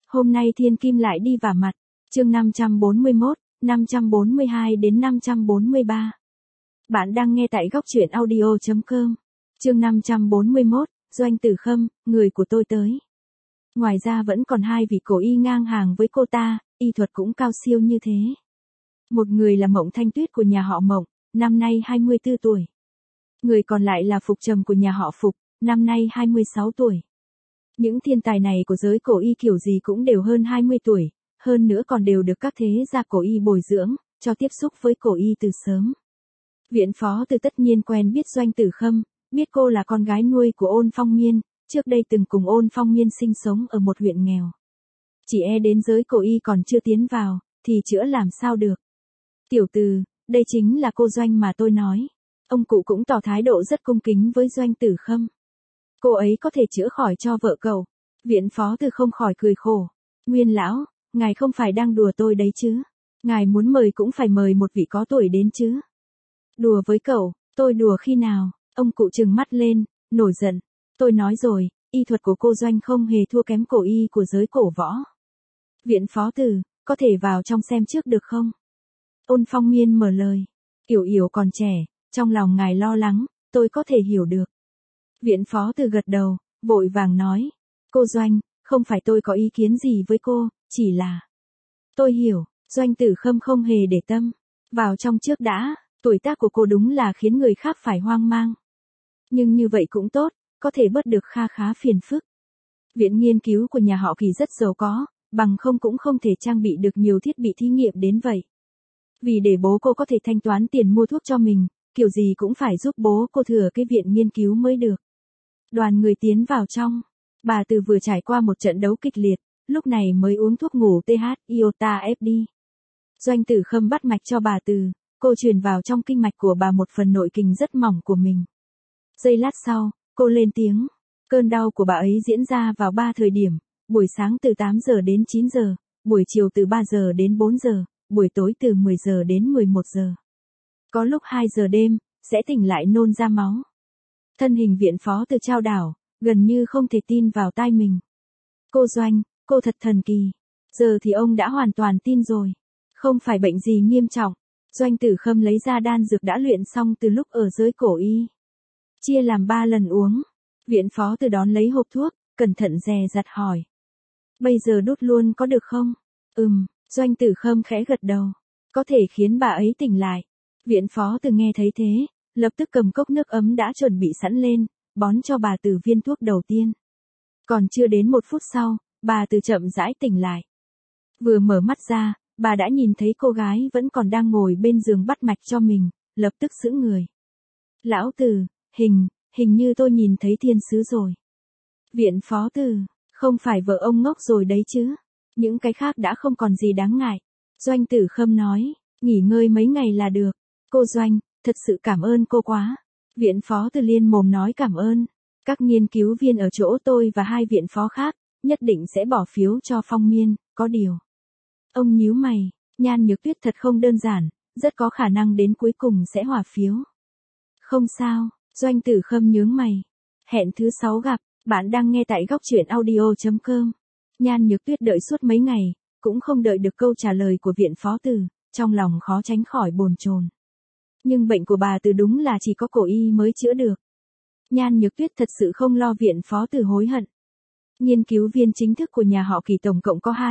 Hôm nay thiên kim lại đi vả mặt. Chương 541, 542 đến 543. Bạn đang nghe tại góc truyện audio.com. Chương 541, Doanh Tử Khâm, người của tôi tới. Ngoài ra vẫn còn hai vị cổ y ngang hàng với cô ta, y thuật cũng cao siêu như thế. Một người là Mộng Thanh Tuyết của nhà họ Mộng, năm nay 24 tuổi. Người còn lại là Phục Trầm của nhà họ Phục, năm nay 26 tuổi. Những thiên tài này của giới cổ y kiểu gì cũng đều hơn 20 tuổi, hơn nữa còn đều được các thế gia cổ y bồi dưỡng, cho tiếp xúc với cổ y từ sớm. Viện Phó Từ tất nhiên quen biết Doanh Tử Khâm, biết cô là con gái nuôi của Ôn Phong Miên, trước đây từng cùng Ôn Phong Miên sinh sống ở một huyện nghèo. Chỉ đến giới cổ y còn chưa tiến vào, thì chữa làm sao được. Tiểu Từ, đây chính là cô Doanh mà tôi nói. Ông cụ cũng tỏ thái độ rất cung kính với Doanh Tử Khâm. Cô ấy có thể chữa khỏi cho vợ cậu. Viện Phó Từ không khỏi cười khổ. Nguyên lão, ngài không phải đang đùa tôi đấy chứ. Ngài muốn mời cũng phải mời một vị có tuổi đến chứ. Đùa với cậu, tôi đùa khi nào? Ông cụ trừng mắt lên, nổi giận. Tôi nói rồi, y thuật của cô Doanh không hề thua kém cổ y của giới cổ võ. Viện Phó Từ, có thể vào trong xem trước được không? Ôn Phong Miên mở lời. Yểu Yểu còn trẻ, trong lòng ngài lo lắng, tôi có thể hiểu được. Viện Phó Từ gật đầu, vội vàng nói. Cô Doanh, không phải tôi có ý kiến gì với cô, chỉ là... Tôi hiểu, Doanh Tử Khâm không hề để tâm. Vào trong trước đã, tuổi tác của cô đúng là khiến người khác phải hoang mang. Nhưng như vậy cũng tốt, có thể bớt được kha khá phiền phức. Viện nghiên cứu của nhà họ Kỳ rất giàu có, bằng không cũng không thể trang bị được nhiều thiết bị thí nghiệm đến vậy. Vì để bố cô có thể thanh toán tiền mua thuốc cho mình, kiểu gì cũng phải giúp bố cô thừa cái viện nghiên cứu mới được. Đoàn người tiến vào trong. Bà Từ vừa trải qua một trận đấu kịch liệt, lúc này mới uống thuốc ngủ TH Iota FD. Doanh Tử Khâm bắt mạch cho bà Từ, cô truyền vào trong kinh mạch của bà một phần nội kình rất mỏng của mình. Giây lát sau, cô lên tiếng. Cơn đau của bà ấy diễn ra vào 3 thời điểm, buổi sáng từ 8 giờ đến 9 giờ, buổi chiều từ 3 giờ đến 4 giờ, buổi tối từ 10 giờ đến 11 giờ. Có lúc 2 giờ đêm, sẽ tỉnh lại nôn ra máu. Thân hình Viện Phó Từ trao đảo, gần như không thể tin vào tai mình. Cô Doanh, cô thật thần kỳ. Giờ thì ông đã hoàn toàn tin rồi. Không phải bệnh gì nghiêm trọng. Doanh Tử Khâm lấy ra đan dược đã luyện xong từ lúc ở giới cổ y. Chia làm 3 lần uống. Viện Phó Từ đón lấy hộp thuốc, cẩn thận dè dặt hỏi. Bây giờ đút luôn có được không? Doanh Tử Khâm khẽ gật đầu. Có thể khiến bà ấy tỉnh lại. Viện Phó Từ nghe thấy thế, lập tức cầm cốc nước ấm đã chuẩn bị sẵn lên, bón cho bà Từ viên thuốc đầu tiên. Còn chưa đến 1 phút sau, bà Từ chậm rãi tỉnh lại. Vừa mở mắt ra, bà đã nhìn thấy cô gái vẫn còn đang ngồi bên giường bắt mạch cho mình, lập tức sững người. Lão Từ, hình như tôi nhìn thấy thiên sứ rồi. Viện Phó Từ, không phải vợ ông ngốc rồi đấy chứ. Những cái khác đã không còn gì đáng ngại. Doanh Tử Khâm nói, nghỉ ngơi mấy ngày là được. Cô Doanh, thật sự cảm ơn cô quá. Viện Phó Từ liên mồm nói cảm ơn. Các nghiên cứu viên ở chỗ tôi và 2 viện phó khác, nhất định sẽ bỏ phiếu cho Phong Miên, có điều. Ông nhíu mày, Nhan Nhược Tuyết thật không đơn giản, rất có khả năng đến cuối cùng sẽ hòa phiếu. Không sao, Doanh Tử Khâm nhướng mày. Hẹn thứ 6 gặp, bạn đang nghe tại góc truyện audio.com. Nhan Nhược Tuyết đợi suốt mấy ngày, cũng không đợi được câu trả lời của Viện Phó Từ, trong lòng khó tránh khỏi bồn chồn. Nhưng bệnh của bà Từ đúng là chỉ có cổ y mới chữa được. Nhan Nhược Tuyết thật sự không lo Viện Phó Từ hối hận. Nghiên cứu viên chính thức của nhà họ Kỳ tổng cộng có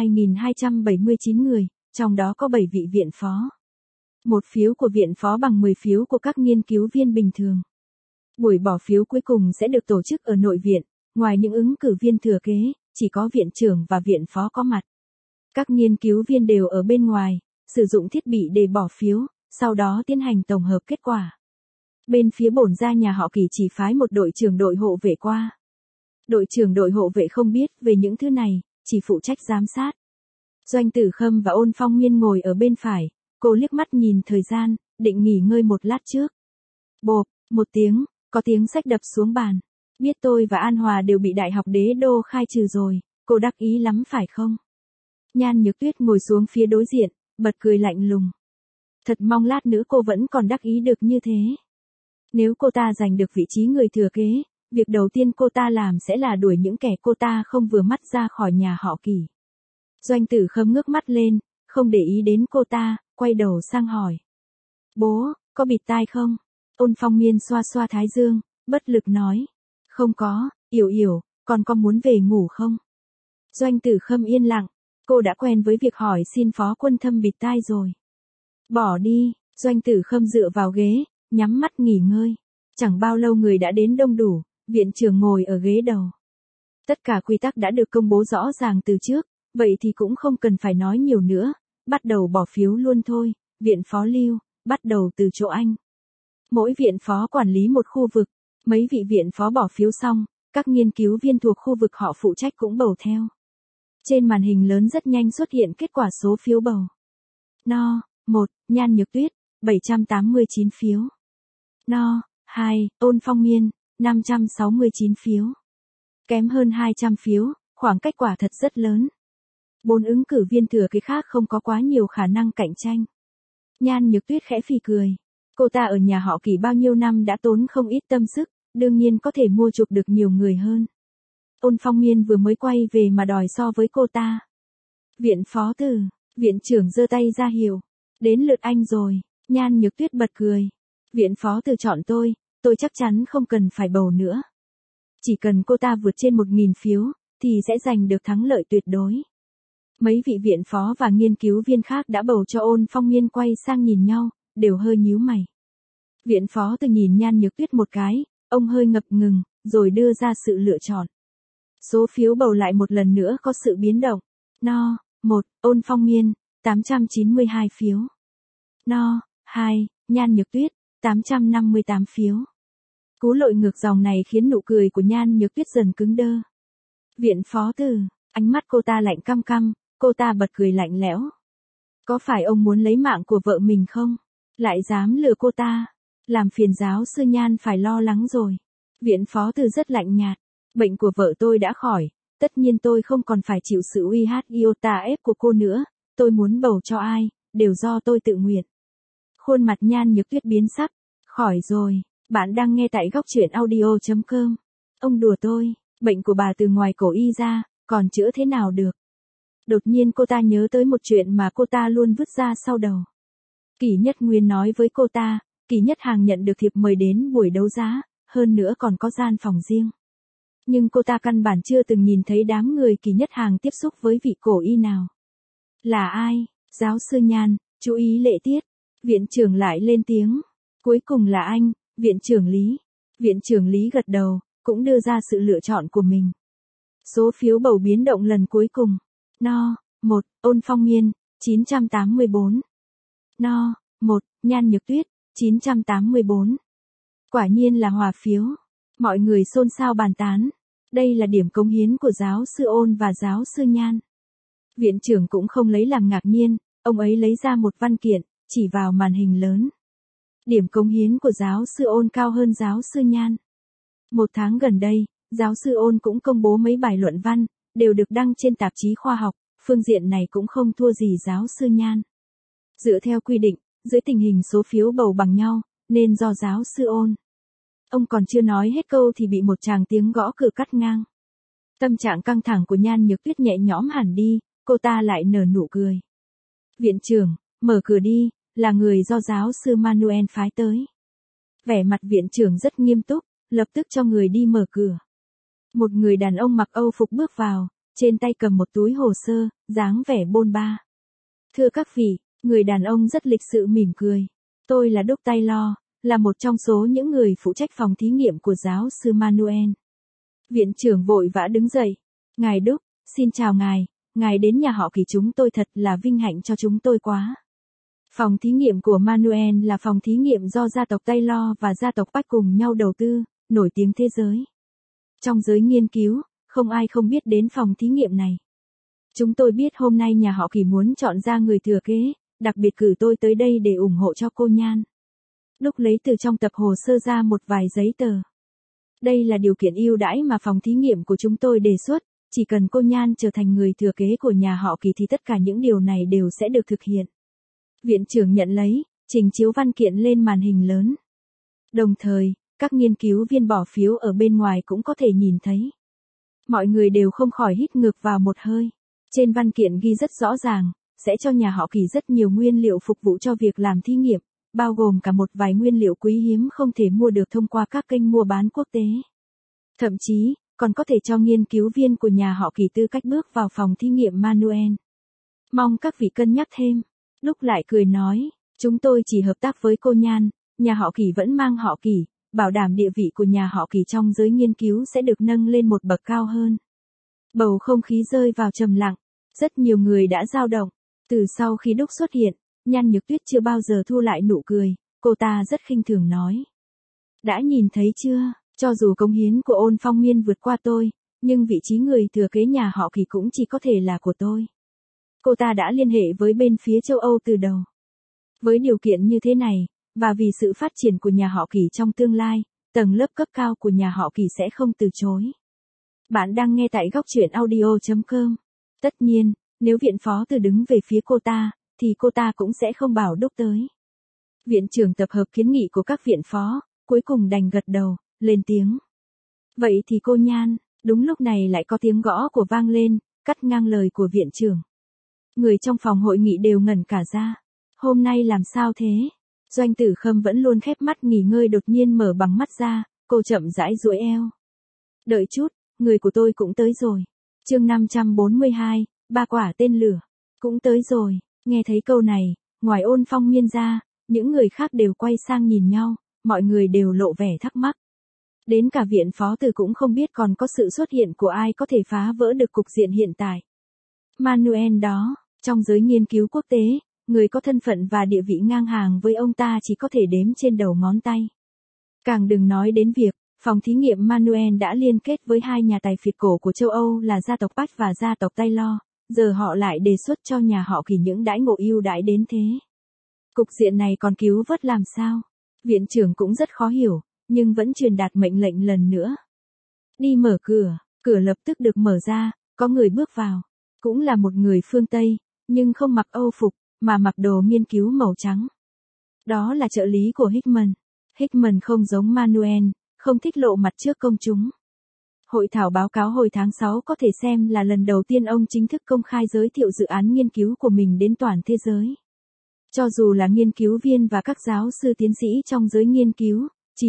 2.279 người, trong đó có 7 vị viện phó. 1 phiếu của viện phó bằng 10 phiếu của các nghiên cứu viên bình thường. Buổi bỏ phiếu cuối cùng sẽ được tổ chức ở nội viện, ngoài những ứng cử viên thừa kế, chỉ có viện trưởng và viện phó có mặt. Các nghiên cứu viên đều ở bên ngoài, sử dụng thiết bị để bỏ phiếu, sau đó tiến hành tổng hợp kết quả. Bên phía bổn gia nhà họ Kỳ chỉ phái một đội trưởng đội hộ vệ qua. Đội trưởng đội hộ vệ không biết về những thứ này, chỉ phụ trách giám sát. Doanh Tử Khâm và Ôn Phong Miên ngồi ở bên phải, cô liếc mắt nhìn thời gian, định nghỉ ngơi một lát trước. Bộp, một tiếng, có tiếng xách đập xuống bàn. Biết tôi và An Hòa đều bị Đại học Đế Đô khai trừ rồi, cô đắc ý lắm phải không? Nhan Nhược Tuyết ngồi xuống phía đối diện, bật cười lạnh lùng. Thật mong lát nữa cô vẫn còn đắc ý được như thế. Nếu cô ta giành được vị trí người thừa kế, việc đầu tiên cô ta làm sẽ là đuổi những kẻ cô ta không vừa mắt ra khỏi nhà họ Kỳ. Doanh Tử Khâm ngước mắt lên, không để ý đến cô ta, quay đầu sang hỏi. Bố, có bịt tai không? Ôn Phong Miên xoa xoa thái dương, bất lực nói. Không có, Yểu Yểu, con có muốn về ngủ không? Doanh Tử Khâm yên lặng, cô đã quen với việc hỏi xin Phó Quân Thâm bịt tai rồi. Bỏ đi, Doanh Tử Khâm dựa vào ghế, nhắm mắt nghỉ ngơi. Chẳng bao lâu người đã đến đông đủ, viện trưởng ngồi ở ghế đầu. Tất cả quy tắc đã được công bố rõ ràng từ trước, vậy thì cũng không cần phải nói nhiều nữa, bắt đầu bỏ phiếu luôn thôi. Viện phó Lưu, bắt đầu từ chỗ anh. Mỗi viện phó quản lý một khu vực, mấy vị viện phó bỏ phiếu xong, các nghiên cứu viên thuộc khu vực họ phụ trách cũng bầu theo. Trên màn hình lớn rất nhanh xuất hiện kết quả số phiếu bầu. No. 1, Nhan Nhược Tuyết, 789 phiếu. No. 2, Ôn Phong Miên, 569 phiếu. Kém hơn 200 phiếu, khoảng cách quả thật rất lớn. 4 ứng cử viên thừa kế khác không có quá nhiều khả năng cạnh tranh. Nhan Nhược Tuyết khẽ phì cười. Cô ta ở nhà họ Kỳ bao nhiêu năm đã tốn không ít tâm sức, đương nhiên có thể mua chuộc được nhiều người hơn. Ôn Phong Miên vừa mới quay về mà đòi so với cô ta. Viện phó Từ, viện trưởng giơ tay ra hiệu. Đến lượt anh rồi, Nhan Nhược Tuyết bật cười. Viện phó Từ chọn tôi chắc chắn không cần phải bầu nữa. Chỉ cần cô ta vượt trên 1.000 phiếu, thì sẽ giành được thắng lợi tuyệt đối. Mấy vị viện phó và nghiên cứu viên khác đã bầu cho Ôn Phong Miên quay sang nhìn nhau, đều hơi nhíu mày. Viện phó Từ nhìn Nhan Nhược Tuyết một cái, ông hơi ngập ngừng, rồi đưa ra sự lựa chọn. Số phiếu bầu lại một lần nữa có sự biến động. No. 1, Ôn Phong Miên, 892 phiếu. No. 2, Nhan Nhược Tuyết, 858 phiếu. Cú lội ngược dòng này khiến nụ cười của Nhan Nhược Tuyết dần cứng đơ. Viện phó Từ, ánh mắt cô ta lạnh căm căm, cô ta bật cười lạnh lẽo. Có phải ông muốn lấy mạng của vợ mình không? Lại dám lừa cô ta. Làm phiền giáo sư Nhan phải lo lắng rồi. Viện phó Từ rất lạnh nhạt. Bệnh của vợ tôi đã khỏi, tất nhiên tôi không còn phải chịu sự uy hiếp iota ép của cô nữa. Tôi muốn bầu cho ai, đều do tôi tự nguyện. Khuôn mặt Nhan Nhược Tuyết biến sắc. Khỏi rồi, bạn đang nghe tại góc truyện audio.com. Ông đùa tôi, bệnh của bà từ ngoài cổ y ra, còn chữa thế nào được? Đột nhiên cô ta nhớ tới một chuyện mà cô ta luôn vứt ra sau đầu. Kỷ Nhất Nguyên nói với cô ta, Kỷ Nhất Hàng nhận được thiệp mời đến buổi đấu giá, hơn nữa còn có gian phòng riêng. Nhưng cô ta căn bản chưa từng nhìn thấy đám người Kỷ Nhất Hàng tiếp xúc với vị cổ y nào. Là ai? Giáo sư Nhan, chú ý lễ tiết. Viện trưởng lại lên tiếng. Cuối cùng là anh, viện trưởng Lý. Viện trưởng Lý gật đầu, cũng đưa ra sự lựa chọn của mình. Số phiếu bầu biến động lần cuối cùng. No. 1, Ôn Phong Miên, 984. No. 1, Nhan Nhược Tuyết, 984. Quả nhiên là hòa phiếu. Mọi người xôn xao bàn tán. Đây là điểm cống hiến của giáo sư Ôn và giáo sư Nhan. Viện trưởng cũng không lấy làm ngạc nhiên, ông ấy lấy ra một văn kiện, chỉ vào màn hình lớn. Điểm cống hiến của giáo sư Ôn cao hơn giáo sư Nhan. 1 tháng gần đây, giáo sư Ôn cũng công bố mấy bài luận văn, đều được đăng trên tạp chí khoa học, phương diện này cũng không thua gì giáo sư Nhan. Dựa theo quy định, dưới tình hình số phiếu bầu bằng nhau, nên do giáo sư Ôn. Ông còn chưa nói hết câu thì bị một tràng tiếng gõ cửa cắt ngang. Tâm trạng căng thẳng của Nhan Nhược Tuyết nhẹ nhõm hẳn đi, cô ta lại nở nụ cười. Viện trưởng, mở cửa đi, là người do giáo sư Manuel phái tới. Vẻ mặt viện trưởng rất nghiêm túc, lập tức cho người đi mở cửa. Một người đàn ông mặc Âu phục bước vào, trên tay cầm một túi hồ sơ, dáng vẻ bôn ba. Thưa các vị, người đàn ông rất lịch sự mỉm cười. Tôi là Đúc Taylor, là một trong số những người phụ trách phòng thí nghiệm của giáo sư Manuel. Viện trưởng vội vã đứng dậy. Ngài Đúc, xin chào ngài đến nhà họ Kỳ chúng tôi thật là vinh hạnh cho chúng tôi quá. Phòng thí nghiệm của Manuel là phòng thí nghiệm do gia tộc Taylor và gia tộc Bách cùng nhau đầu tư, nổi tiếng thế giới. Trong giới nghiên cứu, không ai không biết đến phòng thí nghiệm này. Chúng tôi biết hôm nay nhà họ Kỳ muốn chọn ra người thừa kế, đặc biệt cử tôi tới đây để ủng hộ cho cô Nhan. Đúc lấy từ trong tập hồ sơ ra một vài giấy tờ. Đây là điều kiện ưu đãi mà phòng thí nghiệm của chúng tôi đề xuất, chỉ cần cô Nhan trở thành người thừa kế của nhà họ Kỳ thì tất cả những điều này đều sẽ được thực hiện. Viện trưởng nhận lấy, trình chiếu văn kiện lên màn hình lớn. Đồng thời, các nghiên cứu viên bỏ phiếu ở bên ngoài cũng có thể nhìn thấy. Mọi người đều không khỏi hít ngược vào một hơi. Trên văn kiện ghi rất rõ ràng, sẽ cho nhà họ Kỳ rất nhiều nguyên liệu phục vụ cho việc làm thí nghiệm, bao gồm cả một vài nguyên liệu quý hiếm không thể mua được thông qua các kênh mua bán quốc tế. Thậm chí, còn có thể cho nghiên cứu viên của nhà họ Kỳ tư cách bước vào phòng thí nghiệm Manuel. Mong các vị cân nhắc thêm. Lúc lại cười nói, chúng tôi chỉ hợp tác với cô Nhan, nhà họ Kỳ vẫn mang họ Kỳ, bảo đảm địa vị của nhà họ Kỳ trong giới nghiên cứu sẽ được nâng lên một bậc cao hơn. Bầu không khí rơi vào trầm lặng, rất nhiều người đã dao động. Từ sau khi Đúc xuất hiện, Nhan Nhược Tuyết chưa bao giờ thu lại nụ cười, cô ta rất khinh thường nói. Đã nhìn thấy chưa, cho dù cống hiến của Ôn Phong Miên vượt qua tôi, nhưng vị trí người thừa kế nhà họ Kỳ cũng chỉ có thể là của tôi. Cô ta đã liên hệ với bên phía châu Âu từ đầu. Với điều kiện như thế này, và vì sự phát triển của nhà họ Kỳ trong tương lai, tầng lớp cấp cao của nhà họ Kỳ sẽ không từ chối. Bạn đang nghe tại góc truyện audio.com. Tất nhiên, nếu viện phó từ đứng về phía cô ta, thì cô ta cũng sẽ không bảo Đúc tới. Viện trưởng tập hợp kiến nghị của các viện phó, cuối cùng đành gật đầu, lên tiếng. Vậy thì cô Nhan, đúng lúc này lại có tiếng gõ của vang lên, cắt ngang lời của viện trưởng. Người trong phòng hội nghị đều ngẩn cả ra. Hôm nay làm sao thế? Doanh Tử Khâm vẫn luôn khép mắt nghỉ ngơi đột nhiên mở bằng mắt ra, cô chậm rãi duỗi eo. Đợi chút, người của tôi cũng tới rồi. Chương 542, ba quả tên lửa. Cũng tới rồi, nghe thấy câu này, ngoài Ôn Phong Miên ra, những người khác đều quay sang nhìn nhau, mọi người đều lộ vẻ thắc mắc. Đến cả viện phó từ cũng không biết còn có sự xuất hiện của ai có thể phá vỡ được cục diện hiện tại. Manuel đó, trong giới nghiên cứu quốc tế, người có thân phận và địa vị ngang hàng với ông ta chỉ có thể đếm trên đầu ngón tay. Càng đừng nói đến việc, phòng thí nghiệm Manuel đã liên kết với hai nhà tài phiệt cổ của châu Âu là gia tộc Bach và gia tộc Taylor, giờ họ lại đề xuất cho nhà họ Kỳ những đãi ngộ ưu đãi đến thế. Cục diện này còn cứu vớt làm sao? Viện trưởng cũng rất khó hiểu, nhưng vẫn truyền đạt mệnh lệnh lần nữa. Đi mở cửa, cửa lập tức được mở ra, có người bước vào. Cũng là một người phương Tây, nhưng không mặc Âu phục, mà mặc đồ nghiên cứu màu trắng. Đó là trợ lý của Hickman. Hickman không giống Manuel, không thích lộ mặt trước công chúng. Hội thảo báo cáo hồi tháng 6 có thể xem là lần đầu tiên ông chính thức công khai giới thiệu dự án nghiên cứu của mình đến toàn thế giới. Cho dù là nghiên cứu viên và các giáo sư tiến sĩ trong giới nghiên cứu,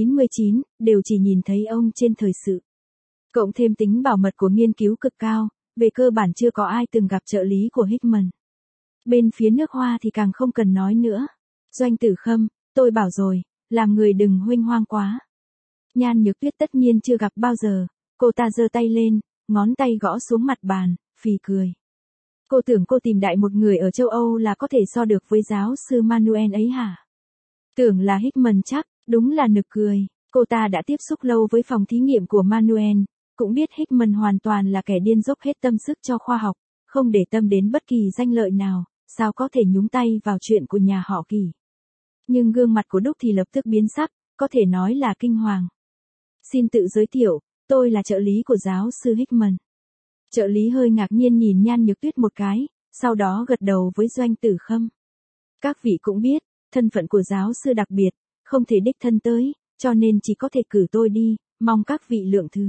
99, đều chỉ nhìn thấy ông trên thời sự. Cộng thêm tính bảo mật của nghiên cứu cực cao, về cơ bản chưa có ai từng gặp trợ lý của Hickman. Bên phía nước Hoa thì càng không cần nói nữa. Doanh Tử Khâm, tôi bảo rồi, làm người đừng huênh hoang quá. Nhan Nhược Tuyết tất nhiên chưa gặp bao giờ, cô ta giơ tay lên, ngón tay gõ xuống mặt bàn, phì cười. Cô tưởng cô tìm đại một người ở châu Âu là có thể so được với giáo sư Manuel ấy hả? Tưởng là Hickman chắc, đúng là nực cười. Cô ta đã tiếp xúc lâu với phòng thí nghiệm của Manuel, cũng biết Hickman hoàn toàn là kẻ điên dốc hết tâm sức cho khoa học, không để tâm đến bất kỳ danh lợi nào, sao có thể nhúng tay vào chuyện của nhà họ Kỳ. Nhưng gương mặt của Đúc thì lập tức biến sắc, có thể nói là kinh hoàng. Xin tự giới thiệu, tôi là trợ lý của giáo sư Hickman. Trợ lý hơi ngạc nhiên nhìn Nhan Nhược Tuyết một cái, sau đó gật đầu với Doanh Tử Khâm. Các vị cũng biết, thân phận của giáo sư đặc biệt, không thể đích thân tới, cho nên chỉ có thể cử tôi đi, mong các vị lượng thứ.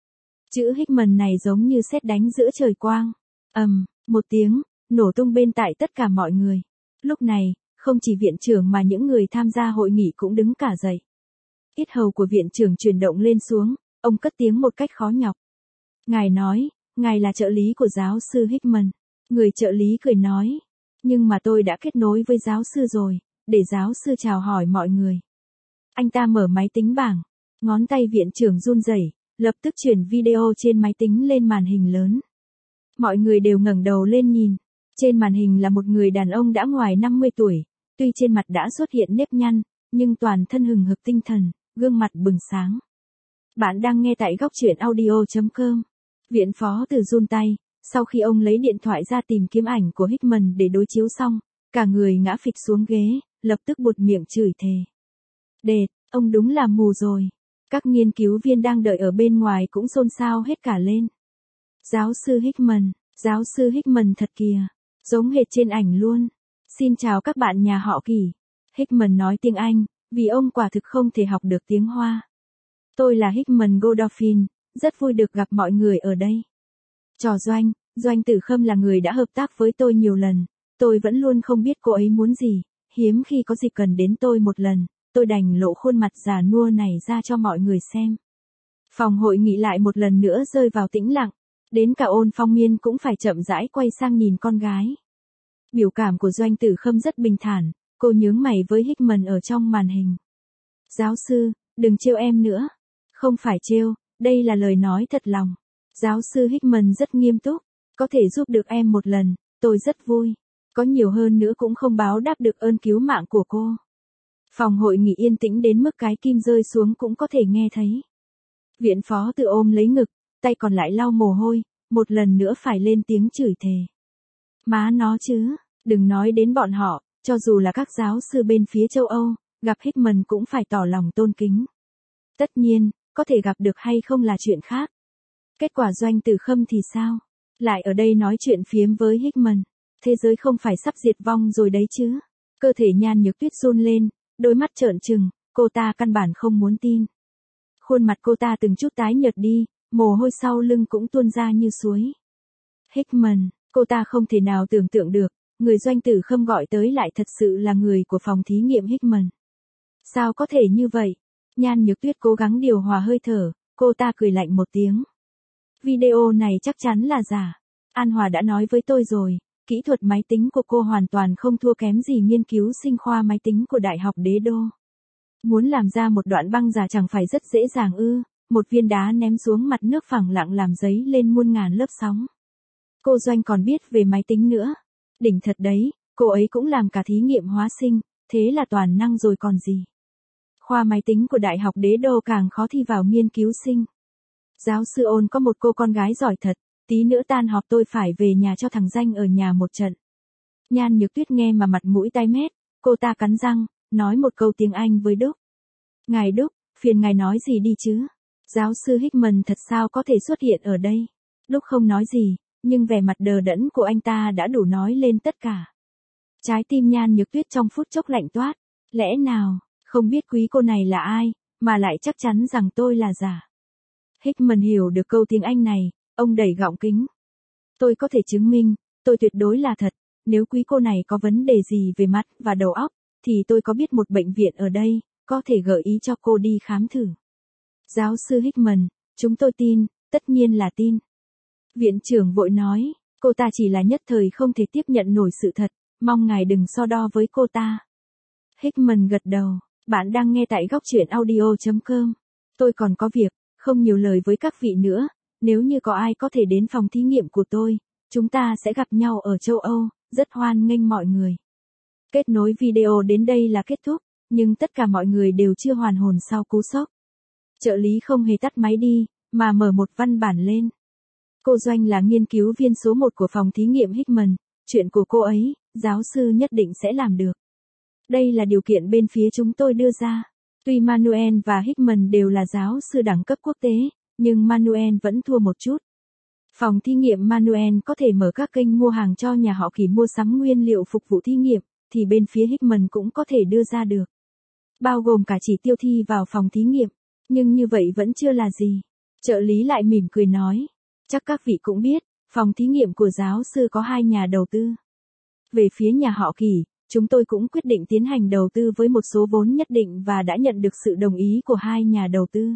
Chữ Hickman này giống như sét đánh giữa trời quang. Một tiếng, nổ tung bên tại tất cả mọi người. Lúc này, không chỉ viện trưởng mà những người tham gia hội nghị cũng đứng cả dậy. Yết hầu của viện trưởng chuyển động lên xuống, ông cất tiếng một cách khó nhọc. Ngài nói, ngài là trợ lý của giáo sư Hickman. Người trợ lý cười nói, nhưng mà tôi đã kết nối với giáo sư rồi, để giáo sư chào hỏi mọi người. Anh ta mở máy tính bảng, ngón tay viện trưởng run rẩy, lập tức chuyển video trên máy tính lên màn hình lớn. Mọi người đều ngẩng đầu lên nhìn. Trên màn hình là một người đàn ông đã ngoài 50 tuổi, tuy trên mặt đã xuất hiện nếp nhăn, nhưng toàn thân hừng hực tinh thần, gương mặt bừng sáng. Bạn đang nghe tại góc truyện audio.com. Viện phó từ run tay, sau khi ông lấy điện thoại ra tìm kiếm ảnh của Hickman để đối chiếu xong, cả người ngã phịch xuống ghế, lập tức buột miệng chửi thề. Đệt, ông đúng là mù rồi. Các nghiên cứu viên đang đợi ở bên ngoài cũng xôn xao hết cả lên. Giáo sư Hickman thật kìa, giống hệt trên ảnh luôn. Xin chào các bạn nhà họ Kỳ. Hickman nói tiếng Anh, vì ông quả thực không thể học được tiếng Hoa. Tôi là Hickman Godolphin, rất vui được gặp mọi người ở đây. Trò Doanh, Doanh Tử Khâm là người đã hợp tác với tôi nhiều lần, tôi vẫn luôn không biết cô ấy muốn gì, hiếm khi có dịp cần đến tôi một lần, tôi đành lộ khuôn mặt già nua này ra cho mọi người xem. Phòng hội nghị lại một lần nữa rơi vào tĩnh lặng, đến cả Ôn Phong Miên cũng phải chậm rãi quay sang nhìn con gái. Biểu cảm của Doanh Tử Khâm rất bình thản, cô nhướng mày với Hickman ở trong màn hình. Giáo sư, đừng trêu em nữa. Không phải trêu, đây là lời nói thật lòng. Giáo sư Hickman rất nghiêm túc, có thể giúp được em một lần, tôi rất vui. Có nhiều hơn nữa cũng không báo đáp được ơn cứu mạng của cô. Phòng hội nghị yên tĩnh đến mức cái kim rơi xuống cũng có thể nghe thấy. Viện phó tự ôm lấy ngực, tay còn lại lau mồ hôi, một lần nữa phải lên tiếng chửi thề. Má nó chứ, đừng nói đến bọn họ, cho dù là các giáo sư bên phía châu Âu, gặp Hickman cũng phải tỏ lòng tôn kính. Tất nhiên, có thể gặp được hay không là chuyện khác. Kết quả Doanh Tử Khâm thì sao? Lại ở đây nói chuyện phiếm với Hickman. Thế giới không phải sắp diệt vong rồi đấy chứ. Cơ thể Nhan Nhược Tuyết run lên, đôi mắt trợn trừng, cô ta căn bản không muốn tin. Khuôn mặt cô ta từng chút tái nhợt đi, mồ hôi sau lưng cũng tuôn ra như suối. Hickman, cô ta không thể nào tưởng tượng được, người Doanh Tử Khâm gọi tới lại thật sự là người của phòng thí nghiệm Hickman. Sao có thể như vậy? Nhan Nhược Tuyết cố gắng điều hòa hơi thở, cô ta cười lạnh một tiếng. Video này chắc chắn là giả. An Hòa đã nói với tôi rồi, kỹ thuật máy tính của cô hoàn toàn không thua kém gì nghiên cứu sinh khoa máy tính của Đại học Đế Đô. Muốn làm ra một đoạn băng giả chẳng phải rất dễ dàng ư, một viên đá ném xuống mặt nước phẳng lặng làm giấy lên muôn ngàn lớp sóng. Cô Doanh còn biết về máy tính nữa. Đỉnh thật đấy, cô ấy cũng làm cả thí nghiệm hóa sinh, thế là toàn năng rồi còn gì. Khoa máy tính của Đại học Đế Đô càng khó thi vào nghiên cứu sinh. Giáo sư Ôn có một cô con gái giỏi thật, tí nữa tan họp tôi phải về nhà cho thằng Danh ở nhà một trận. Nhan Nhược Tuyết nghe mà mặt mũi tái mét, cô ta cắn răng, nói một câu tiếng Anh với Đúc. Ngài Đúc, phiền ngài nói gì đi chứ? Giáo sư Hickman thật sao có thể xuất hiện ở đây? Đúc không nói gì, nhưng vẻ mặt đờ đẫn của anh ta đã đủ nói lên tất cả. Trái tim Nhan Nhược Tuyết trong phút chốc lạnh toát, lẽ nào, không biết quý cô này là ai, mà lại chắc chắn rằng tôi là giả. Hickman hiểu được câu tiếng Anh này, ông đẩy gọng kính. Tôi có thể chứng minh, tôi tuyệt đối là thật, nếu quý cô này có vấn đề gì về mắt và đầu óc, thì tôi có biết một bệnh viện ở đây, có thể gợi ý cho cô đi khám thử. Giáo sư Hickman, chúng tôi tin, tất nhiên là tin. Viện trưởng vội nói, cô ta chỉ là nhất thời không thể tiếp nhận nổi sự thật, mong ngài đừng so đo với cô ta. Hickman gật đầu, bạn đang nghe tại góc truyện audio.com. Tôi còn có việc, không nhiều lời với các vị nữa, nếu như có ai có thể đến phòng thí nghiệm của tôi, chúng ta sẽ gặp nhau ở châu Âu, rất hoan nghênh mọi người. Kết nối video đến đây là kết thúc, nhưng tất cả mọi người đều chưa hoàn hồn sau cú sốc. Trợ lý không hề tắt máy đi, mà mở một văn bản lên. Cô Doanh là nghiên cứu viên số 1 của phòng thí nghiệm Hickman, chuyện của cô ấy, giáo sư nhất định sẽ làm được. Đây là điều kiện bên phía chúng tôi đưa ra. Tuy Manuel và Hickman đều là giáo sư đẳng cấp quốc tế, nhưng Manuel vẫn thua một chút. Phòng thí nghiệm Manuel có thể mở các kênh mua hàng cho nhà họ Kỳ mua sắm nguyên liệu phục vụ thí nghiệm, thì bên phía Hickman cũng có thể đưa ra được. Bao gồm cả chỉ tiêu thi vào phòng thí nghiệm, nhưng như vậy vẫn chưa là gì. Trợ lý lại mỉm cười nói, chắc các vị cũng biết, phòng thí nghiệm của giáo sư có 2 nhà đầu tư. Về phía nhà họ Kỳ, chúng tôi cũng quyết định tiến hành đầu tư với một số vốn nhất định và đã nhận được sự đồng ý của 2 nhà đầu tư.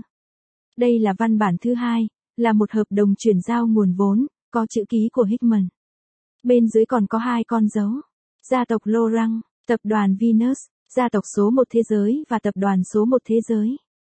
Đây là văn bản thứ 2, là một hợp đồng chuyển giao nguồn vốn, có chữ ký của Hickman. Bên dưới còn có 2 con dấu. Gia tộc Lorang, tập đoàn Venus, gia tộc số 1 thế giới và tập đoàn số 1 thế giới.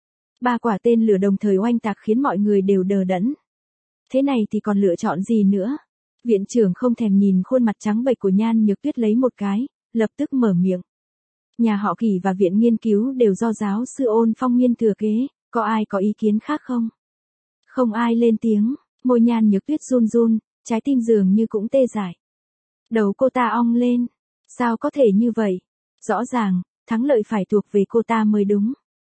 3 quả tên lửa đồng thời oanh tạc khiến mọi người đều đờ đẫn. Thế này thì còn lựa chọn gì nữa? Viện trưởng không thèm nhìn khuôn mặt trắng bệch của Nhan Nhược Tuyết lấy một cái, lập tức mở miệng. Nhà họ Kỳ và viện nghiên cứu đều do giáo sư Ôn Phong Miên thừa kế, có ai có ý kiến khác không? Không ai lên tiếng, môi Nhan Nhược Tuyết run run, trái tim dường như cũng tê dại. Đầu cô ta ong lên, sao có thể như vậy? Rõ ràng, thắng lợi phải thuộc về cô ta mới đúng.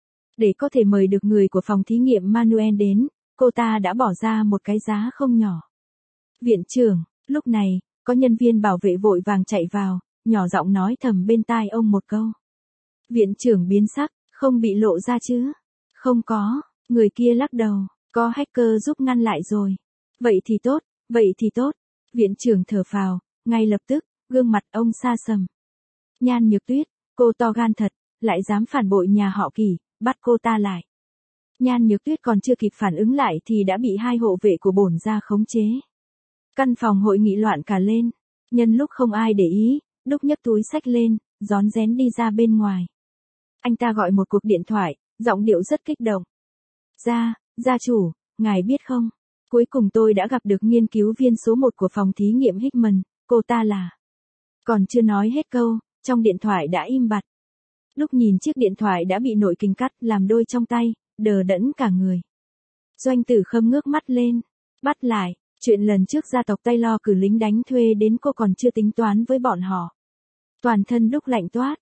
Để có thể mời được người của phòng thí nghiệm Manuel đến, cô ta đã bỏ ra một cái giá không nhỏ. Viện trưởng, lúc này, có nhân viên bảo vệ vội vàng chạy vào, nhỏ giọng nói thầm bên tai ông một câu. Viện trưởng biến sắc, không bị lộ ra chứ? Không có, người kia lắc đầu, có hacker giúp ngăn lại rồi. Vậy thì tốt, vậy thì tốt. Viện trưởng thở phào, ngay lập tức, gương mặt ông sa sầm. Nhan Nhược Tuyết, cô to gan thật, lại dám phản bội nhà họ Kỳ, bắt cô ta lại. Nhan Nhược Tuyết còn chưa kịp phản ứng lại thì đã bị hai hộ vệ của bổn gia khống chế. Căn phòng hội nghị loạn cả lên, nhân lúc không ai để ý, Đúc nhấc túi xách lên, rón rén đi ra bên ngoài. Anh ta gọi một cuộc điện thoại, giọng điệu rất kích động. Gia chủ, ngài biết không, cuối cùng tôi đã gặp được nghiên cứu viên số 1 của phòng thí nghiệm Hickman, cô ta là... Còn chưa nói hết câu, trong điện thoại đã im bặt. Lúc nhìn chiếc điện thoại đã bị nội kình cắt làm đôi trong tay, đờ đẫn cả người. Doanh Tử Khâm ngước mắt lên, bắt lại, chuyện lần trước gia tộc Taylor cử lính đánh thuê đến cô còn chưa tính toán với bọn họ. Toàn thân Đúc lạnh toát,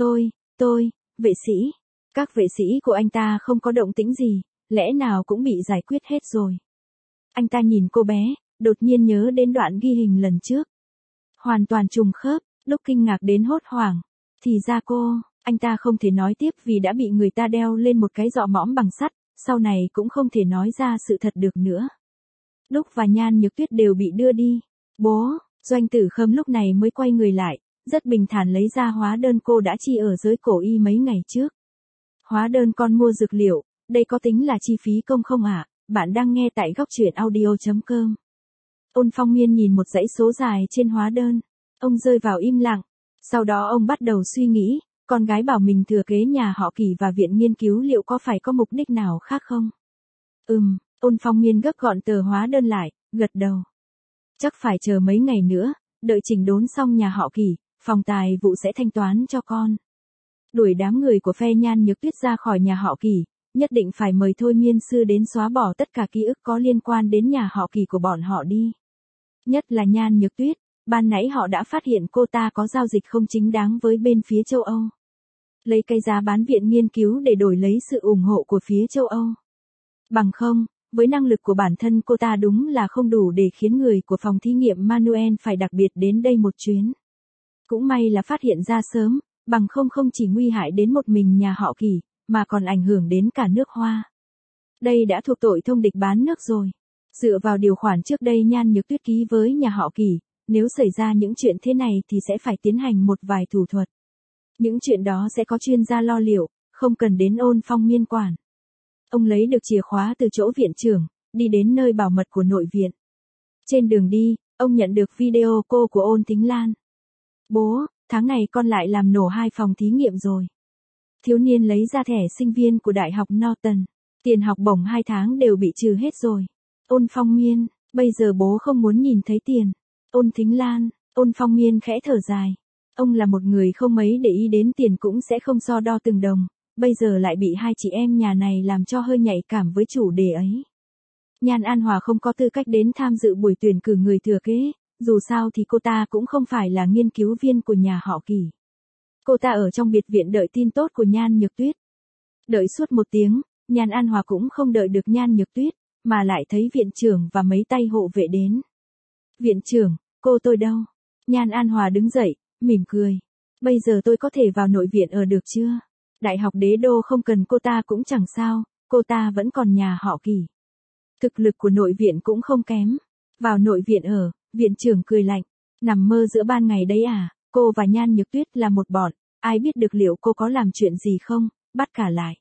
vệ sĩ, các vệ sĩ của anh ta không có động tĩnh gì, lẽ nào cũng bị giải quyết hết rồi. Anh ta nhìn cô bé, đột nhiên nhớ đến đoạn ghi hình lần trước. Hoàn toàn trùng khớp, Đúc kinh ngạc đến hốt hoảng. Thì ra anh ta không thể nói tiếp vì đã bị người ta đeo lên một cái giọ mõm bằng sắt, sau này cũng không thể nói ra sự thật được nữa. Đúc và Nhan Nhược Tuyết đều bị đưa đi. Bố, Doanh Tử Khâm lúc này mới quay người lại, rất bình thản lấy ra hóa đơn cô đã chi ở giới cổ y mấy ngày trước. Hóa đơn con mua dược liệu, đây có tính là chi phí công không ạ? Bạn đang nghe tại góc truyện audio.com. Ôn Phong Miên nhìn một dãy số dài trên hóa đơn. Ông rơi vào im lặng. Sau đó ông bắt đầu suy nghĩ, con gái bảo mình thừa kế nhà họ Kỳ và viện nghiên cứu liệu có phải có mục đích nào khác không? Ôn Phong Miên gấp gọn tờ hóa đơn lại, gật đầu. Chắc phải chờ mấy ngày nữa, đợi chỉnh đốn xong nhà họ Kỳ, phòng tài vụ sẽ thanh toán cho con. Đuổi đám người của phe Nhan Nhược Tuyết ra khỏi nhà họ Kỳ, nhất định phải mời thôi miên sư đến xóa bỏ tất cả ký ức có liên quan đến nhà họ Kỳ của bọn họ đi. Nhất là Nhan Nhược Tuyết, ban nãy họ đã phát hiện cô ta có giao dịch không chính đáng với bên phía châu Âu. Lấy cái giá bán viện nghiên cứu để đổi lấy sự ủng hộ của phía châu Âu. Bằng không, với năng lực của bản thân cô ta đúng là không đủ để khiến người của phòng thí nghiệm Manuel phải đặc biệt đến đây một chuyến. Cũng may là phát hiện ra sớm, bằng không chỉ nguy hại đến một mình nhà họ Kỳ, mà còn ảnh hưởng đến cả nước Hoa. Đây đã thuộc tội thông địch bán nước rồi. Dựa vào điều khoản trước đây Nhan Nhược Tuyết ký với nhà họ Kỳ, nếu xảy ra những chuyện thế này thì sẽ phải tiến hành một vài thủ thuật. Những chuyện đó sẽ có chuyên gia lo liệu, không cần đến Ôn Phong Miên quản. Ông lấy được chìa khóa từ chỗ viện trưởng, đi đến nơi bảo mật của nội viện. Trên đường đi, ông nhận được video cô của Ôn Thính Lan. Bố, tháng này con lại làm nổ 2 phòng thí nghiệm rồi. Thiếu niên lấy ra thẻ sinh viên của Đại học Norton. Tiền học bổng 2 tháng đều bị trừ hết rồi. Ôn Phong Miên, bây giờ bố không muốn nhìn thấy tiền. Ôn Thính Lan, Ôn Phong Miên khẽ thở dài. Ông là một người không mấy để ý đến tiền cũng sẽ không so đo từng đồng. Bây giờ lại bị hai chị em nhà này làm cho hơi nhạy cảm với chủ đề ấy. Nhan An Hòa không có tư cách đến tham dự buổi tuyển cử người thừa kế, dù sao thì cô ta cũng không phải là nghiên cứu viên của nhà họ Kỳ. Cô ta ở trong biệt viện đợi tin tốt của Nhan Nhược Tuyết. Đợi suốt 1 tiếng, Nhan An Hòa cũng không đợi được Nhan Nhược Tuyết, mà lại thấy viện trưởng và mấy tay hộ vệ đến. Viện trưởng, cô tôi đâu? Nhan An Hòa đứng dậy, mỉm cười. Bây giờ tôi có thể vào nội viện ở được chưa? Đại học Đế Đô không cần cô ta cũng chẳng sao, cô ta vẫn còn nhà họ Kỳ. Thực lực của nội viện cũng không kém. Vào nội viện ở, viện trưởng cười lạnh. Nằm mơ giữa ban ngày đấy à, cô và Nhan Nhược Tuyết là một bọn, ai biết được liệu cô có làm chuyện gì không, bắt cả lại.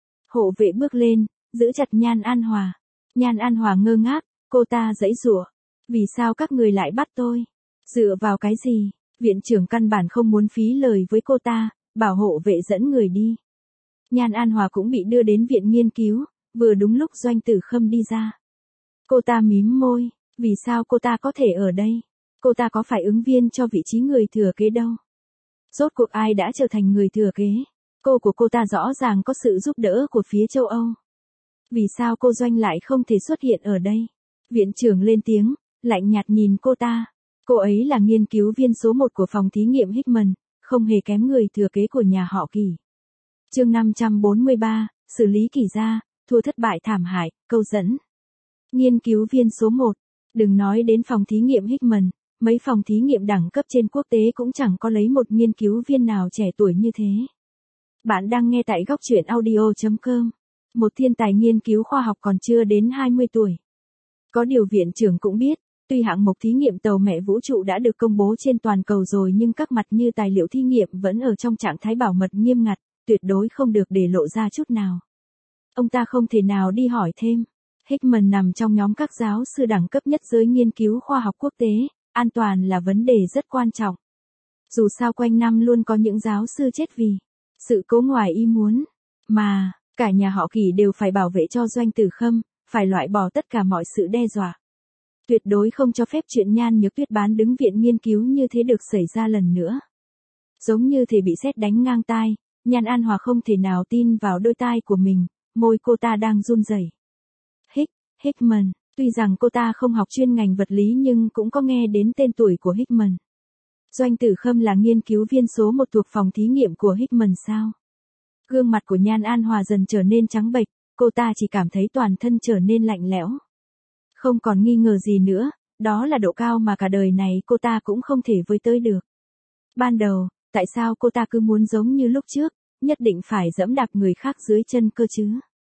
Hộ vệ bước lên, giữ chặt Nhan An Hòa. Nhan An Hòa ngơ ngác, cô ta giãy giụa. Vì sao các người lại bắt tôi? Dựa vào cái gì? Viện trưởng căn bản không muốn phí lời với cô ta, bảo hộ vệ dẫn người đi. Nhan An Hòa cũng bị đưa đến viện nghiên cứu, vừa đúng lúc Doanh Tử Khâm đi ra. Cô ta mím môi, vì sao cô ta có thể ở đây? Cô ta có phải ứng viên cho vị trí người thừa kế đâu? Rốt cuộc ai đã trở thành người thừa kế? Cô của cô ta rõ ràng có sự giúp đỡ của phía châu Âu. Vì sao cô Doanh lại không thể xuất hiện ở đây? Viện trưởng lên tiếng, lạnh nhạt nhìn cô ta. Cô ấy là nghiên cứu viên số 1 của phòng thí nghiệm Hickman, không hề kém người thừa kế của nhà họ Kỳ. Chương 543, xử lý Kỳ gia, thua thất bại thảm hại, câu dẫn. Nghiên cứu viên số 1, đừng nói đến phòng thí nghiệm Hickman, mấy phòng thí nghiệm đẳng cấp trên quốc tế cũng chẳng có lấy một nghiên cứu viên nào trẻ tuổi như thế. Bạn đang nghe tại góc truyện audio.com. Một thiên tài nghiên cứu khoa học còn chưa đến 20 tuổi. Có điều viện trưởng cũng biết, Tuy hạng mục thí nghiệm tàu mẹ vũ trụ đã được công bố trên toàn cầu rồi nhưng các mặt như tài liệu thí nghiệm vẫn ở trong trạng thái bảo mật nghiêm ngặt, tuyệt đối không được để lộ ra chút nào. Ông ta không thể nào đi hỏi thêm. Hickman nằm trong nhóm các giáo sư đẳng cấp nhất giới nghiên cứu khoa học quốc tế, an toàn là vấn đề rất quan trọng. Dù sao quanh năm luôn có những giáo sư chết vì sự cố ngoài ý muốn, mà cả nhà họ Kỳ đều phải bảo vệ cho Doanh Tử Khâm, phải loại bỏ tất cả mọi sự đe dọa. Tuyệt đối không cho phép chuyện Nhan Nhược Tuyết bán đứng viện nghiên cứu như thế được xảy ra lần nữa. Giống như thể bị sét đánh ngang tai, Nhan An Hòa không thể nào tin vào đôi tai của mình, môi cô ta đang run rẩy. Hickman, tuy rằng cô ta không học chuyên ngành vật lý nhưng cũng có nghe đến tên tuổi của Hickman. Doanh Tử Khâm là nghiên cứu viên số 1 thuộc phòng thí nghiệm của Hickman sao? Gương mặt của Nhan An Hòa dần trở nên trắng bệch, cô ta chỉ cảm thấy toàn thân trở nên lạnh lẽo. Không còn nghi ngờ gì nữa, đó là độ cao mà cả đời này cô ta cũng không thể với tới được. Ban đầu, tại sao cô ta cứ muốn giống như lúc trước, nhất định phải giẫm đạp người khác dưới chân cơ chứ?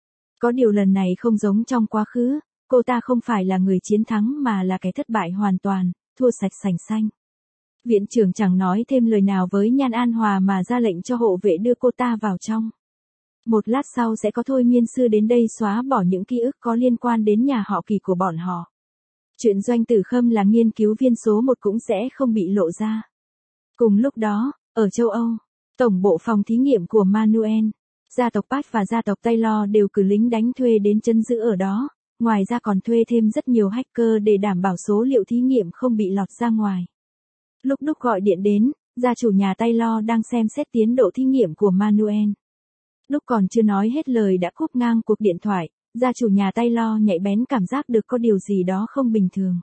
Có điều lần này không giống trong quá khứ, cô ta không phải là người chiến thắng mà là kẻ thất bại hoàn toàn, thua sạch sành xanh. Viện trưởng chẳng nói thêm lời nào với Nhan An Hòa mà ra lệnh cho hộ vệ đưa cô ta vào trong. Một lát sau sẽ có thôi miên sư đến đây xóa bỏ những ký ức có liên quan đến nhà họ Kỳ của bọn họ. Chuyện Doanh Tử Khâm là nghiên cứu viên số 1 cũng sẽ không bị lộ ra. Cùng lúc đó, ở châu Âu, tổng bộ phòng thí nghiệm của Manuel, gia tộc Patch và gia tộc Taylor đều cử lính đánh thuê đến trấn giữ ở đó, ngoài ra còn thuê thêm rất nhiều hacker để đảm bảo số liệu thí nghiệm không bị lọt ra ngoài. Lúc Đúc gọi điện đến, gia chủ nhà Taylor đang xem xét tiến độ thí nghiệm của Manuel. Lúc còn chưa nói hết lời đã cúp ngang cuộc điện thoại, gia chủ nhà Taylor nhạy bén cảm giác được có điều gì đó không bình thường.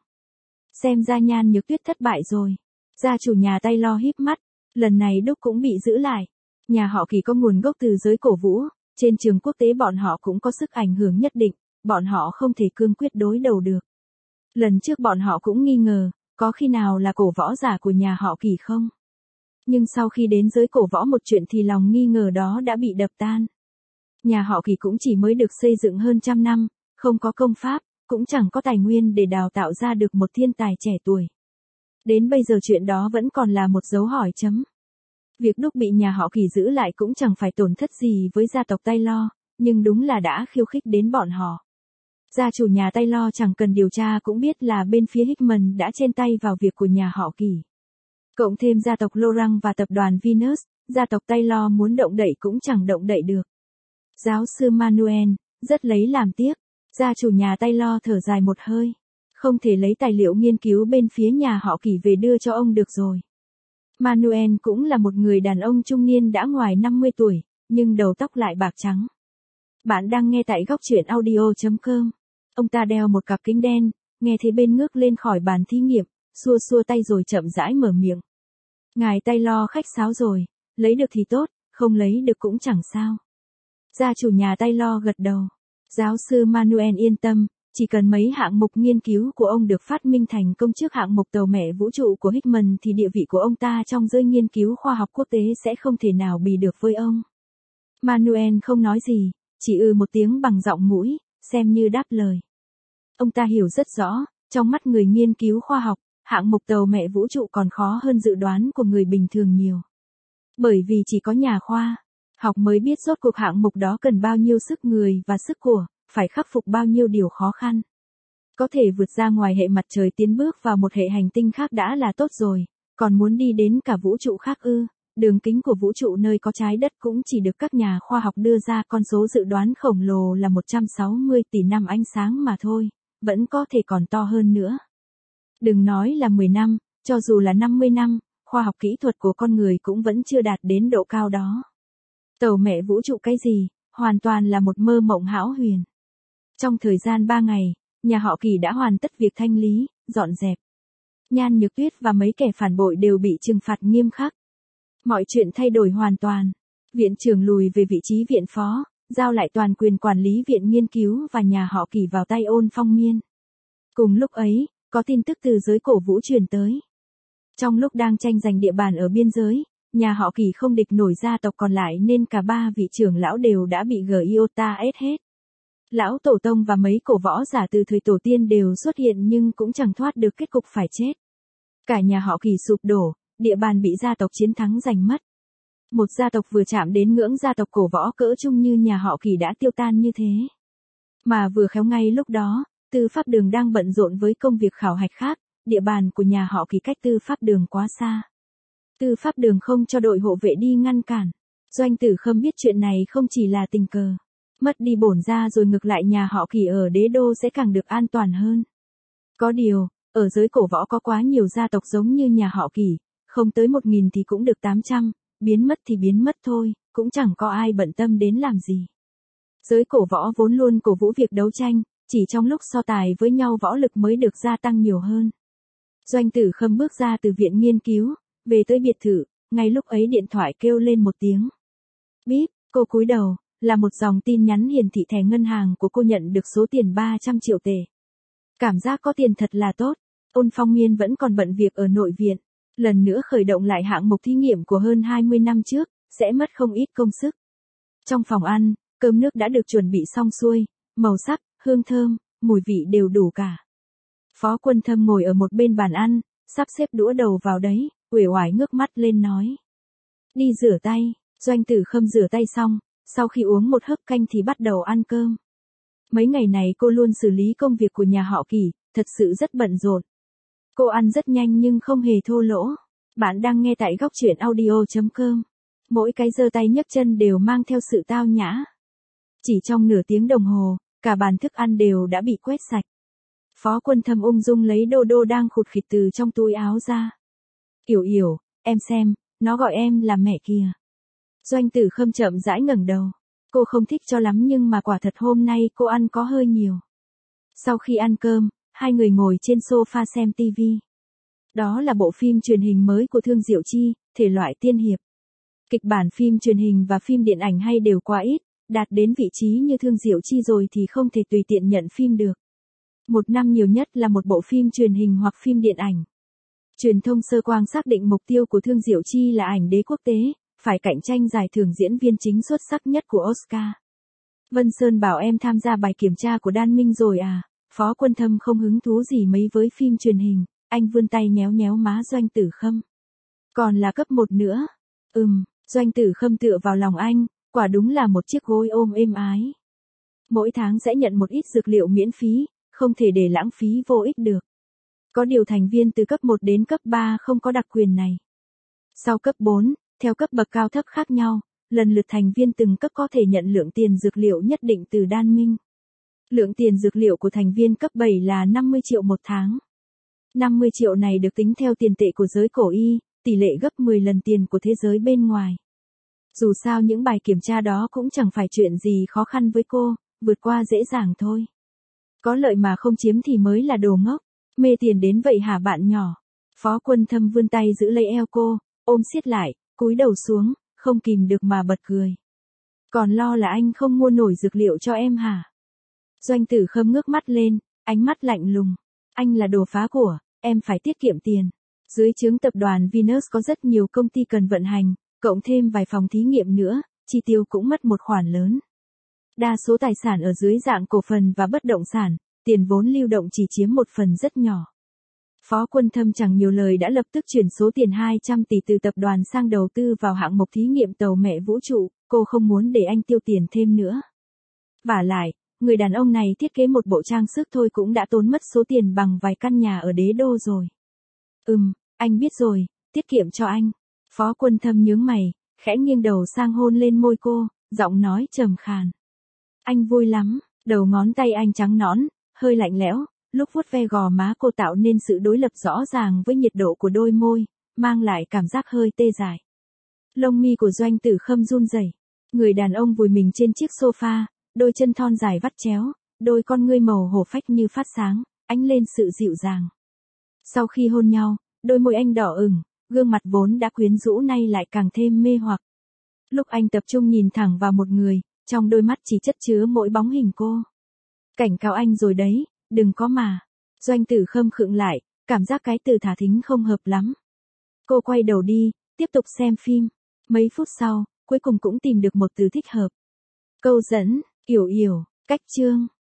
Xem ra Nhan Nhược Tuyết thất bại rồi. Gia chủ nhà Taylor híp mắt, lần này Đúc cũng bị giữ lại. Nhà họ Kỳ có nguồn gốc từ giới cổ vũ, trên trường quốc tế bọn họ cũng có sức ảnh hưởng nhất định, bọn họ không thể cương quyết đối đầu được. Lần trước bọn họ cũng nghi ngờ, có khi nào là cổ võ giả của nhà họ Kỳ không? Nhưng sau khi đến giới cổ võ một chuyện thì lòng nghi ngờ đó đã bị đập tan. Nhà họ Kỳ cũng chỉ mới được xây dựng hơn 100 năm, không có công pháp, cũng chẳng có tài nguyên để đào tạo ra được một thiên tài trẻ tuổi. Đến bây giờ chuyện đó vẫn còn là một dấu hỏi chấm. Việc Đúc bị nhà họ Kỳ giữ lại cũng chẳng phải tổn thất gì với gia tộc Taylor, nhưng đúng là đã khiêu khích đến bọn họ. Gia chủ nhà Taylor chẳng cần điều tra cũng biết là bên phía Hickman đã chen tay vào việc của nhà họ Kỳ. Cộng thêm gia tộc Lorang và tập đoàn Venus, gia tộc Taylor muốn động đậy cũng chẳng động đậy được. Giáo sư Manuel, rất lấy làm tiếc. Gia chủ nhà Taylor thở dài một hơi. Không thể lấy tài liệu nghiên cứu bên phía nhà họ Kỳ về đưa cho ông được rồi. Manuel cũng là một người đàn ông trung niên đã ngoài 50 tuổi, nhưng đầu tóc lại bạc trắng. Bạn đang nghe tại góc truyện audio.com. Ông ta đeo một cặp kính đen, nghe thấy bên ngước lên khỏi bàn thí nghiệm, xua xua tay rồi chậm rãi mở miệng. Ngài Taylor khách sáo rồi, lấy được thì tốt, không lấy được cũng chẳng sao. Gia chủ nhà Taylor gật đầu. Giáo sư Manuel yên tâm, chỉ cần mấy hạng mục nghiên cứu của ông được phát minh thành công trước hạng mục tàu mẹ vũ trụ của Hickman thì địa vị của ông ta trong giới nghiên cứu khoa học quốc tế sẽ không thể nào bì được với ông. Manuel không nói gì, chỉ một tiếng bằng giọng mũi, xem như đáp lời. Ông ta hiểu rất rõ, trong mắt người nghiên cứu khoa học, hạng mục tàu mẹ vũ trụ còn khó hơn dự đoán của người bình thường nhiều. Bởi vì chỉ có nhà khoa học mới biết rốt cuộc hạng mục đó cần bao nhiêu sức người và sức của, phải khắc phục bao nhiêu điều khó khăn. Có thể vượt ra ngoài hệ mặt trời tiến bước vào một hệ hành tinh khác đã là tốt rồi, còn muốn đi đến cả vũ trụ khác ư? Đường kính của vũ trụ nơi có trái đất cũng chỉ được các nhà khoa học đưa ra con số dự đoán khổng lồ là 160 tỷ năm ánh sáng mà thôi, vẫn có thể còn to hơn nữa. Đừng nói là 10 năm, cho dù là 50 năm, khoa học kỹ thuật của con người cũng vẫn chưa đạt đến độ cao đó. Tàu mẹ vũ trụ cái gì, hoàn toàn là một mơ mộng hão huyền. Trong thời gian 3 ngày, nhà họ Kỳ đã hoàn tất việc thanh lý, dọn dẹp. Nhan Nhược Tuyết và mấy kẻ phản bội đều bị trừng phạt nghiêm khắc. Mọi chuyện thay đổi hoàn toàn. Viện trưởng lùi về vị trí viện phó, giao lại toàn quyền quản lý viện nghiên cứu và nhà họ Kỳ vào tay Ôn Phong Miên. Cùng lúc ấy, có tin tức từ giới cổ vũ truyền tới. Trong lúc đang tranh giành địa bàn ở biên giới, nhà họ Kỳ không địch nổi gia tộc còn lại nên cả ba vị trưởng lão đều đã bị Giota ép hết. Lão tổ tông và mấy cổ võ giả từ thời tổ tiên đều xuất hiện nhưng cũng chẳng thoát được kết cục phải chết. Cả nhà họ Kỳ sụp đổ, địa bàn bị gia tộc chiến thắng giành mất. Một gia tộc vừa chạm đến ngưỡng gia tộc cổ võ cỡ trung như nhà họ Kỳ đã tiêu tan như thế. Mà vừa khéo ngay lúc đó, Tư Pháp Đường đang bận rộn với công việc khảo hạch khác, địa bàn của nhà họ Kỳ cách Tư Pháp Đường quá xa. Tư Pháp Đường không cho đội hộ vệ đi ngăn cản. Doanh Tử Khâm biết chuyện này không chỉ là tình cờ. Mất đi bổn gia rồi ngược lại nhà họ Kỳ ở đế đô sẽ càng được an toàn hơn. Có điều, ở giới cổ võ có quá nhiều gia tộc giống như nhà họ Kỳ, không tới 1000 thì cũng được 800, biến mất thì biến mất thôi, cũng chẳng có ai bận tâm đến làm gì. Giới cổ võ vốn luôn cổ vũ việc đấu tranh, chỉ trong lúc so tài với nhau võ lực mới được gia tăng nhiều hơn. Doanh Tử Khâm bước ra từ viện nghiên cứu, về tới biệt thự, ngay lúc ấy điện thoại kêu lên một tiếng. Bíp, cô cúi đầu, là một dòng tin nhắn hiển thị thẻ ngân hàng của cô nhận được số tiền 300 triệu tệ. Cảm giác có tiền thật là tốt. Ôn Phong Miên vẫn còn bận việc ở nội viện, lần nữa khởi động lại hạng mục thí nghiệm của hơn 20 năm trước, sẽ mất không ít công sức. Trong phòng ăn, cơm nước đã được chuẩn bị xong xuôi, màu sắc, hương thơm, mùi vị đều đủ cả. Phó Quân Thâm ngồi ở một bên bàn ăn, sắp xếp đũa đầu vào đấy, uể oải ngước mắt lên nói. Đi rửa tay. Doanh Tử Khâm rửa tay xong, sau khi uống một hớp canh thì bắt đầu ăn cơm. Mấy ngày này cô luôn xử lý công việc của nhà họ Kỳ, thật sự rất bận rộn. Cô ăn rất nhanh nhưng không hề thô lỗ. Bạn đang nghe tại góc truyện audio.com. Mỗi cái giơ tay nhấc chân đều mang theo sự tao nhã. Chỉ trong nửa tiếng đồng hồ, cả bàn thức ăn đều đã bị quét sạch. Phó Quân Thâm ung dung lấy đô đô đang khụt khịt từ trong túi áo ra. Yểu Yểu, em xem, nó gọi em là mẹ kìa. Doanh Tử Khâm chậm rãi ngẩng đầu. Cô không thích cho lắm nhưng mà quả thật hôm nay cô ăn có hơi nhiều. Sau khi ăn cơm, hai người ngồi trên sofa xem TV. Đó là bộ phim truyền hình mới của Thương Diệu Chi, thể loại tiên hiệp. Kịch bản phim truyền hình và phim điện ảnh hay đều quá ít, đạt đến vị trí như Thương Diệu Chi rồi thì không thể tùy tiện nhận phim được. Một năm nhiều nhất là một bộ phim truyền hình hoặc phim điện ảnh. Truyền thông sơ quang xác định mục tiêu của Thương Diệu Chi là ảnh đế quốc tế, phải cạnh tranh giải thưởng diễn viên chính xuất sắc nhất của Oscar. Vân Sơn bảo em tham gia bài kiểm tra của Đan Minh rồi à? Phó Quân Thâm không hứng thú gì mấy với phim truyền hình, anh vươn tay nhéo nhéo má Doanh Tử Khâm. Còn là cấp 1 nữa. Doanh Tử Khâm tựa vào lòng anh, quả đúng là một chiếc gối ôm êm ái. Mỗi tháng sẽ nhận một ít dược liệu miễn phí, không thể để lãng phí vô ích được. Có điều thành viên từ cấp 1 đến cấp 3 không có đặc quyền này. Sau cấp 4, theo cấp bậc cao thấp khác nhau, lần lượt thành viên từng cấp có thể nhận lượng tiền dược liệu nhất định từ Đan Minh. Lượng tiền dược liệu của thành viên cấp 7 là 50 triệu một tháng. 50 triệu này được tính theo tiền tệ của giới cổ y, tỷ lệ gấp 10 lần tiền của thế giới bên ngoài. Dù sao những bài kiểm tra đó cũng chẳng phải chuyện gì khó khăn với cô, vượt qua dễ dàng thôi. Có lợi mà không chiếm thì mới là đồ ngốc, mê tiền đến vậy hả bạn nhỏ? Phó Quân Thâm vươn tay giữ lấy eo cô, ôm siết lại, cúi đầu xuống, không kìm được mà bật cười. Còn lo là anh không mua nổi dược liệu cho em hả? Doanh Tử Khâm ngước mắt lên, ánh mắt lạnh lùng. Anh là đồ phá của, em phải tiết kiệm tiền. Dưới trướng tập đoàn Venus có rất nhiều công ty cần vận hành, cộng thêm vài phòng thí nghiệm nữa, chi tiêu cũng mất một khoản lớn. Đa số tài sản ở dưới dạng cổ phần và bất động sản, tiền vốn lưu động chỉ chiếm một phần rất nhỏ. Phó Quân Thâm chẳng nhiều lời đã lập tức chuyển số tiền 200 tỷ từ tập đoàn sang đầu tư vào hạng mục thí nghiệm tàu mẹ vũ trụ, cô không muốn để anh tiêu tiền thêm nữa. Vả lại, người đàn ông này thiết kế một bộ trang sức thôi cũng đã tốn mất số tiền bằng vài căn nhà ở đế đô rồi. Anh biết rồi, tiết kiệm cho anh. Phó Quân Thâm nhướng mày, khẽ nghiêng đầu sang hôn lên môi cô, giọng nói trầm khàn. Anh vui lắm, đầu ngón tay anh trắng nõn, hơi lạnh lẽo, lúc vuốt ve gò má cô tạo nên sự đối lập rõ ràng với nhiệt độ của đôi môi, mang lại cảm giác hơi tê dại. Lông mi của Doanh Tử Khâm run rẩy. Người đàn ông vùi mình trên chiếc sofa, đôi chân thon dài vắt chéo, đôi con ngươi màu hổ phách như phát sáng, ánh lên sự dịu dàng. Sau khi hôn nhau, đôi môi anh đỏ ửng, gương mặt vốn đã quyến rũ nay lại càng thêm mê hoặc. Lúc anh tập trung nhìn thẳng vào một người, trong đôi mắt chỉ chất chứa mỗi bóng hình cô. Cảnh cáo anh rồi đấy, đừng có mà. Doanh Tử Khâm khựng lại, cảm giác cái từ thả thính không hợp lắm. Cô quay đầu đi, tiếp tục xem phim. Mấy phút sau, cuối cùng cũng tìm được một từ thích hợp. Câu dẫn, Yểu Yểu, Cách chương